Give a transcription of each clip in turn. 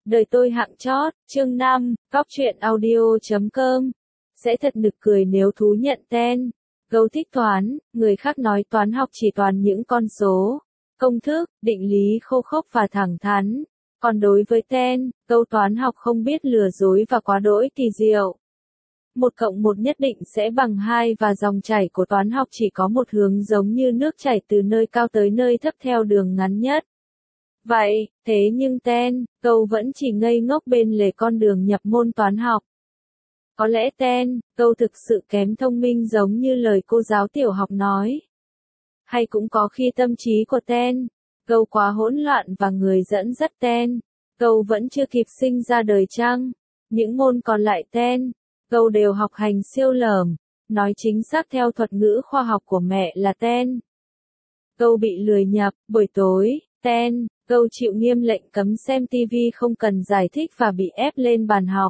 Đời tôi hạng chót, chương 5, Cóc truyện audio.com. Sẽ thật nực cười nếu thú nhận tên. Câu thích toán, người khác nói toán học chỉ toàn những con số, công thức, định lý khô khốc và thẳng thắn. Còn đối với tên, câu toán học không biết lừa dối và quá đỗi kỳ diệu. 1 cộng 1 nhất định sẽ bằng 2 và dòng chảy của toán học chỉ có một hướng giống như nước chảy từ nơi cao tới nơi thấp theo đường ngắn nhất. Vậy, thế nhưng tên, câu vẫn chỉ ngây ngốc bên lề con đường nhập môn toán học. Có lẽ tên, câu thực sự kém thông minh giống như lời cô giáo tiểu học nói. Hay cũng có khi tâm trí của tên, câu quá hỗn loạn và người dẫn dắt tên, câu vẫn chưa kịp sinh ra đời chăng. Những môn còn lại tên, câu đều học hành siêu lởm, nói chính xác theo thuật ngữ khoa học của mẹ là tên. Câu bị lười nhập, buổi tối, tên, câu chịu nghiêm lệnh cấm xem tivi không cần giải thích và bị ép lên bàn học.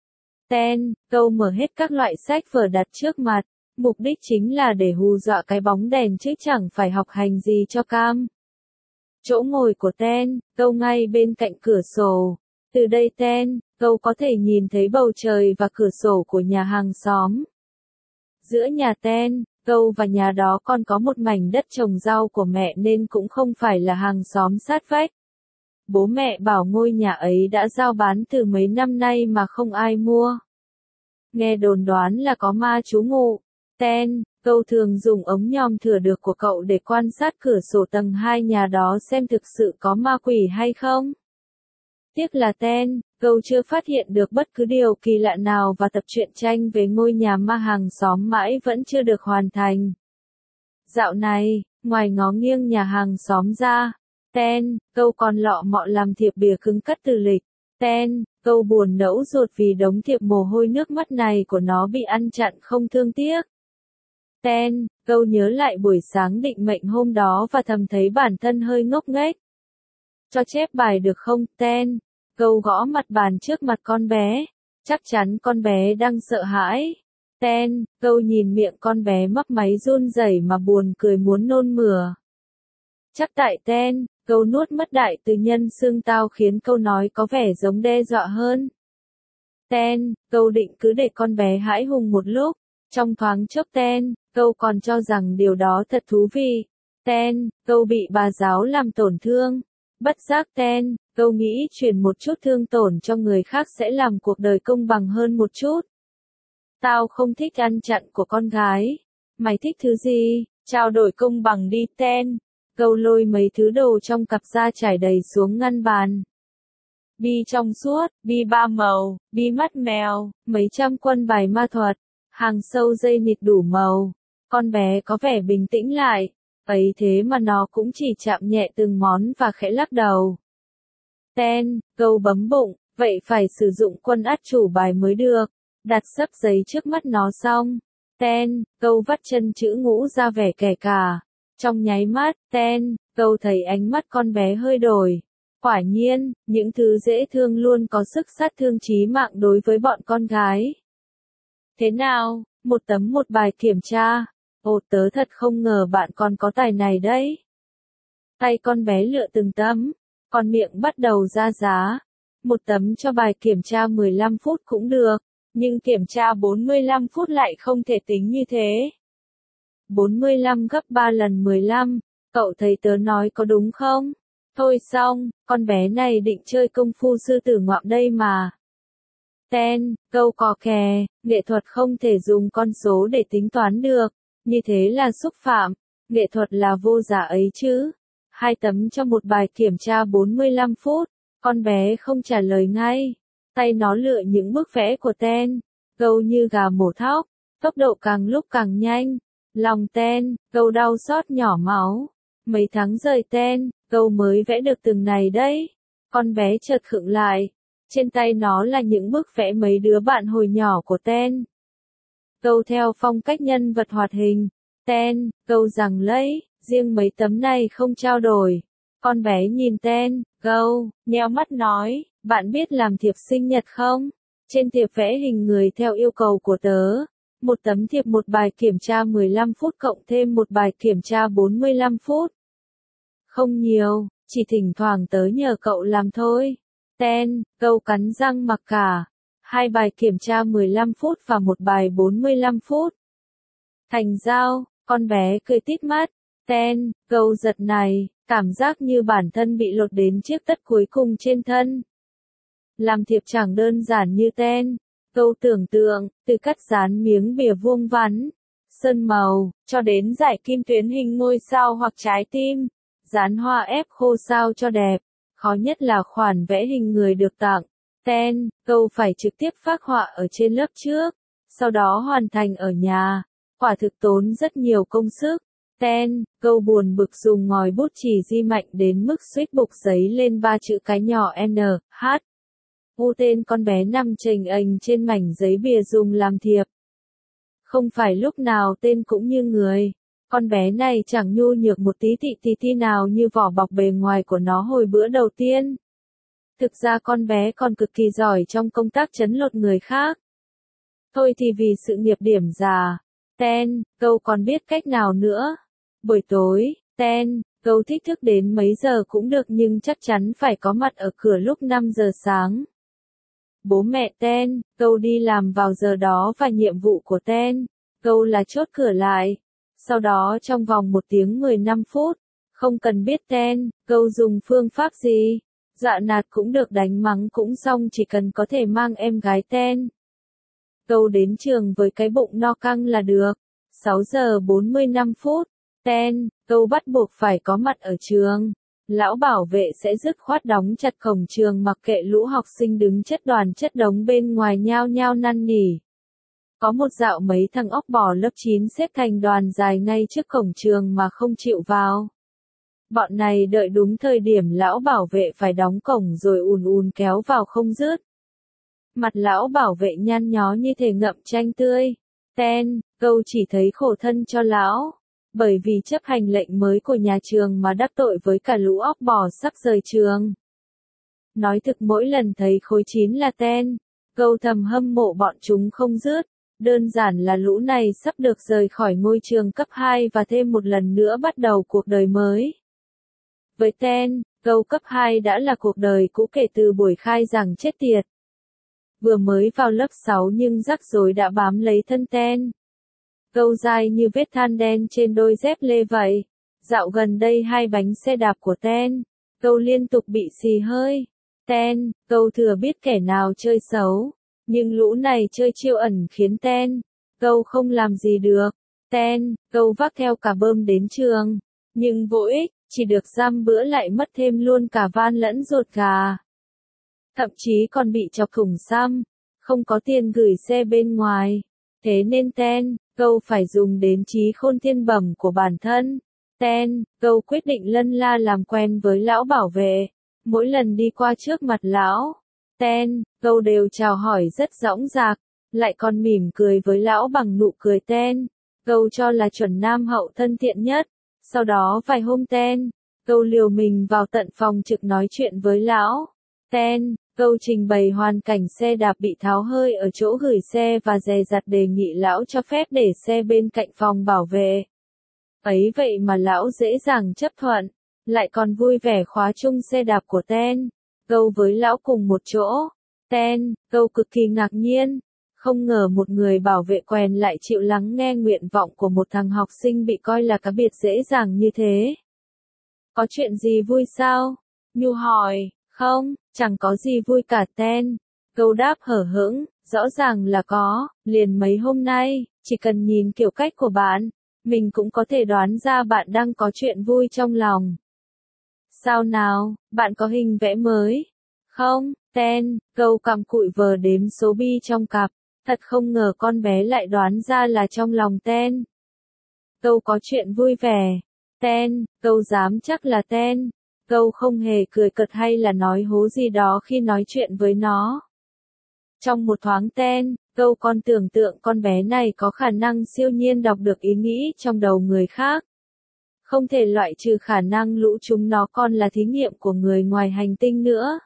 Tên, câu mở hết các loại sách vở đặt trước mặt, mục đích chính là để hù dọa cái bóng đèn chứ chẳng phải học hành gì cho cam. Chỗ ngồi của tên, câu ngay bên cạnh cửa sổ. Từ đây tên, câu có thể nhìn thấy bầu trời và cửa sổ của nhà hàng xóm. Giữa nhà tên, câu và nhà đó còn có một mảnh đất trồng rau của mẹ nên cũng không phải là hàng xóm sát vách. Bố mẹ bảo ngôi nhà ấy đã giao bán từ mấy năm nay mà không ai mua. Nghe đồn đoán là có ma trú ngụ. Tên, câu thường dùng ống nhòm thửa được của cậu để quan sát cửa sổ tầng 2 nhà đó xem thực sự có ma quỷ hay không. Tiếc là tên, câu chưa phát hiện được bất cứ điều kỳ lạ nào và tập truyện tranh về ngôi nhà ma hàng xóm mãi vẫn chưa được hoàn thành. Dạo này, ngoài ngó nghiêng nhà hàng xóm ra, tên, câu còn lọ mọ làm thiệp bìa cứng cắt từ lịch. Tên, câu buồn nẫu ruột vì đống thiệp mồ hôi nước mắt này của nó bị ăn chặn không thương tiếc. Tên, câu nhớ lại buổi sáng định mệnh hôm đó và thầm thấy bản thân hơi ngốc nghếch. Cho chép bài được không? Tên, câu gõ mặt bàn trước mặt con bé. Chắc chắn con bé đang sợ hãi. Tên, câu nhìn miệng con bé mấp máy run rẩy mà buồn cười muốn nôn mửa. Chắc tại tên, câu nuốt mất đại từ nhân xương tao khiến câu nói có vẻ giống đe dọa hơn. Tên, câu định cứ để con bé hãi hùng một lúc. Trong thoáng chốc tên, câu còn cho rằng điều đó thật thú vị. Tên, câu bị bà giáo làm tổn thương. Bất giác tên, câu nghĩ truyền một chút thương tổn cho người khác sẽ làm cuộc đời công bằng hơn một chút. Tao không thích ăn chặn của con gái. Mày thích thứ gì? Trao đổi công bằng đi tên. Câu lôi mấy thứ đồ trong cặp ra trải đầy xuống ngăn bàn. Bi trong suốt, bi 3 màu, bi mắt mèo, mấy trăm quân bài ma thuật, hàng sâu dây nịt đủ màu. Con bé có vẻ bình tĩnh lại, ấy thế mà nó cũng chỉ chạm nhẹ từng món và khẽ lắc đầu. Tên, câu bấm bụng, vậy phải sử dụng quân át chủ bài mới được. Đặt sấp giấy trước mắt nó xong. Tên, câu vắt chân chữ ngũ ra vẻ kẻ cả. Trong nháy mắt, tên, câu thấy ánh mắt con bé hơi đổi. Quả nhiên, những thứ dễ thương luôn có sức sát thương chí mạng đối với bọn con gái. Thế nào, một bài kiểm tra. Ồ, tớ thật không ngờ bạn còn có tài này đấy. Tay con bé lựa từng tấm, còn miệng bắt đầu ra giá. 1 tấm cho bài kiểm tra 15 phút cũng được, nhưng kiểm tra 45 phút lại không thể tính như thế. 45 gấp 3 lần 15, cậu thấy tớ nói có đúng không? Thôi xong, con bé này định chơi công phu sư tử ngoạm đây mà. Tên, câu cò kè, nghệ thuật không thể dùng con số để tính toán được, như thế là xúc phạm, nghệ thuật là vô giả ấy chứ. 2 tấm cho một bài kiểm tra 45 phút, con bé không trả lời ngay, tay nó lựa những bức vẽ của tên, câu như gà mổ thóc, tốc độ càng lúc càng nhanh, lòng tên, câu đau xót nhỏ máu, mấy tháng rời tên, câu mới vẽ được từng này đấy, con bé chợt khựng lại. Trên tay nó là những bức vẽ mấy đứa bạn hồi nhỏ của tên. Câu theo phong cách nhân vật hoạt hình. Tên, câu rằng lấy, riêng mấy tấm này không trao đổi. Con bé nhìn tên, câu, nheo mắt nói, bạn biết làm thiệp sinh nhật không? Trên thiệp vẽ hình người theo yêu cầu của tớ. 1 tấm thiệp một bài kiểm tra 15 phút cộng thêm một bài kiểm tra 45 phút. Không nhiều, chỉ thỉnh thoảng tớ nhờ cậu làm thôi. Ten, câu cắn răng mặc cả. 2 bài kiểm tra 15 phút và 1 bài 45 phút. Thành giao, con bé cười tít mắt. Ten, câu giật này, cảm giác như bản thân bị lột đến chiếc tất cuối cùng trên thân. Làm thiệp chẳng đơn giản như ten. Câu tưởng tượng, từ cắt dán miếng bìa vuông vắn, sơn màu, cho đến giải kim tuyến hình ngôi sao hoặc trái tim, dán hoa ép khô sao cho đẹp. Khó nhất là khoản vẽ hình người được tặng. Ten, câu phải trực tiếp phác họa ở trên lớp trước, sau đó hoàn thành ở nhà. Quả thực tốn rất nhiều công sức. Ten, câu buồn bực dùng ngòi bút chì di mạnh đến mức suýt bục giấy lên 3 chữ cái nhỏ N, H. U tên con bé nằm chềnh ềnh trên mảnh giấy bìa dùng làm thiệp. Không phải lúc nào tên cũng như người. Con bé này chẳng nhu nhược một tí nào như vỏ bọc bề ngoài của nó hồi bữa đầu tiên. Thực ra con bé còn cực kỳ giỏi trong công tác trấn lột người khác. Thôi thì vì sự nghiệp điểm già. Ten, câu còn biết cách nào nữa. Buổi tối, Ten, câu thích thức đến mấy giờ cũng được nhưng chắc chắn phải có mặt ở cửa lúc 5 giờ sáng. Bố mẹ Ten, câu đi làm vào giờ đó và nhiệm vụ của Ten, câu là chốt cửa lại. Sau đó trong vòng 1 tiếng 15 phút, không cần biết Ten, câu dùng phương pháp gì. Dọa nạt cũng được, đánh mắng cũng xong, chỉ cần có thể mang em gái Ten. Câu đến trường với cái bụng no căng là được. 6 giờ 45 phút, Ten, câu bắt buộc phải có mặt ở trường. Lão bảo vệ sẽ dứt khoát đóng chặt cổng trường mặc kệ lũ học sinh đứng chất đoàn chất đống bên ngoài nhao nhao năn nỉ. Có một dạo mấy thằng óc bò lớp 9 xếp thành đoàn dài ngay trước cổng trường mà không chịu vào. Bọn này đợi đúng thời điểm lão bảo vệ phải đóng cổng rồi ùn kéo vào không dứt. Mặt lão bảo vệ nhăn nhó như thể ngậm chanh tươi. Ten, câu chỉ thấy khổ thân cho lão. Bởi vì chấp hành lệnh mới của nhà trường mà đắc tội với cả lũ óc bò sắp rời trường. Nói thực mỗi lần thấy khối 9 là Ten, câu thầm hâm mộ bọn chúng không dứt. Đơn giản là lũ này sắp được rời khỏi ngôi trường cấp 2 và thêm một lần nữa bắt đầu cuộc đời mới. Với Ten, câu cấp 2 đã là cuộc đời cũ kể từ buổi khai giảng chết tiệt. Vừa mới vào lớp 6 nhưng rắc rối đã bám lấy thân Ten. Câu dài như vết than đen trên đôi dép lê vậy. Dạo gần đây 2 bánh xe đạp của Ten, câu liên tục bị xì hơi. Ten, câu thừa biết kẻ nào chơi xấu. Nhưng lũ này chơi chiêu ẩn khiến Ten, câu không làm gì được. Ten, câu vác theo cả bơm đến trường. Nhưng vô ích, chỉ được giam bữa lại mất thêm luôn cả van lẫn ruột gà. Thậm chí còn bị chọc thủng xăm, không có tiền gửi xe bên ngoài. Thế nên Ten, câu phải dùng đến trí khôn thiên bẩm của bản thân. Ten, câu quyết định lân la làm quen với lão bảo vệ. Mỗi lần đi qua trước mặt lão, Ten, câu đều chào hỏi rất dõng dạc, lại còn mỉm cười với lão bằng nụ cười Ten. Câu cho là chuẩn nam hậu thân thiện nhất. Sau đó vài hôm Ten, câu liều mình vào tận phòng trực nói chuyện với lão. Ten, câu trình bày hoàn cảnh xe đạp bị tháo hơi ở chỗ gửi xe và dè dặt đề nghị lão cho phép để xe bên cạnh phòng bảo vệ. Ấy vậy mà lão dễ dàng chấp thuận, lại còn vui vẻ khóa chung xe đạp của Ten, câu với lão cùng một chỗ. Ten, câu cực kỳ ngạc nhiên, không ngờ một người bảo vệ quèn lại chịu lắng nghe nguyện vọng của một thằng học sinh bị coi là cá biệt dễ dàng như thế. Có chuyện gì vui sao? Nhu hỏi. Không, chẳng có gì vui cả Ten. Câu đáp hở hững, rõ ràng là có, liền mấy hôm nay, chỉ cần nhìn kiểu cách của bạn, mình cũng có thể đoán ra bạn đang có chuyện vui trong lòng. Sao nào, bạn có hình vẽ mới? Không, Ten, câu cặm cụi vờ đếm số bi trong cặp, thật không ngờ con bé lại đoán ra là trong lòng Ten. Câu có chuyện vui vẻ. Ten, câu dám chắc là Ten. Câu không hề cười cợt hay là nói hố gì đó khi nói chuyện với nó. Trong một thoáng Ten, câu còn tưởng tượng con bé này có khả năng siêu nhiên đọc được ý nghĩ trong đầu người khác. Không thể loại trừ khả năng lũ chúng nó còn là thí nghiệm của người ngoài hành tinh nữa.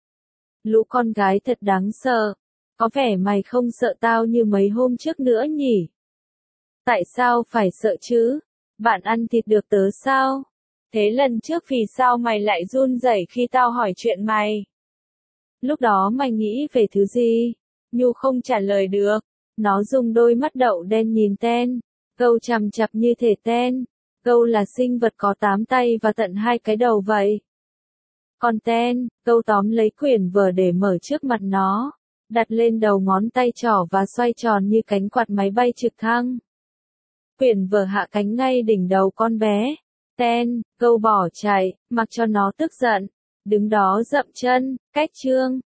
Lũ con gái thật đáng sợ. Có vẻ mày không sợ tao như mấy hôm trước nữa nhỉ? Tại sao phải sợ chứ? Bạn ăn thịt được tớ sao? Thế lần trước vì sao mày lại run rẩy khi tao hỏi chuyện mày? Lúc đó mày nghĩ về thứ gì? Nhu không trả lời được. Nó dùng đôi mắt đậu đen nhìn Ten. Gâu chằm chặp như thể Ten. Gâu là sinh vật có 8 tay và tận 2 cái đầu vậy. Còn Ten, Gâu tóm lấy quyển vở để mở trước mặt nó, đặt lên đầu ngón tay trỏ và xoay tròn như cánh quạt máy bay trực thăng. Quyển vở hạ cánh ngay đỉnh đầu con bé. Ten, Gâu bỏ chạy, mặc cho nó tức giận. Đứng đó dậm chân, cách chương.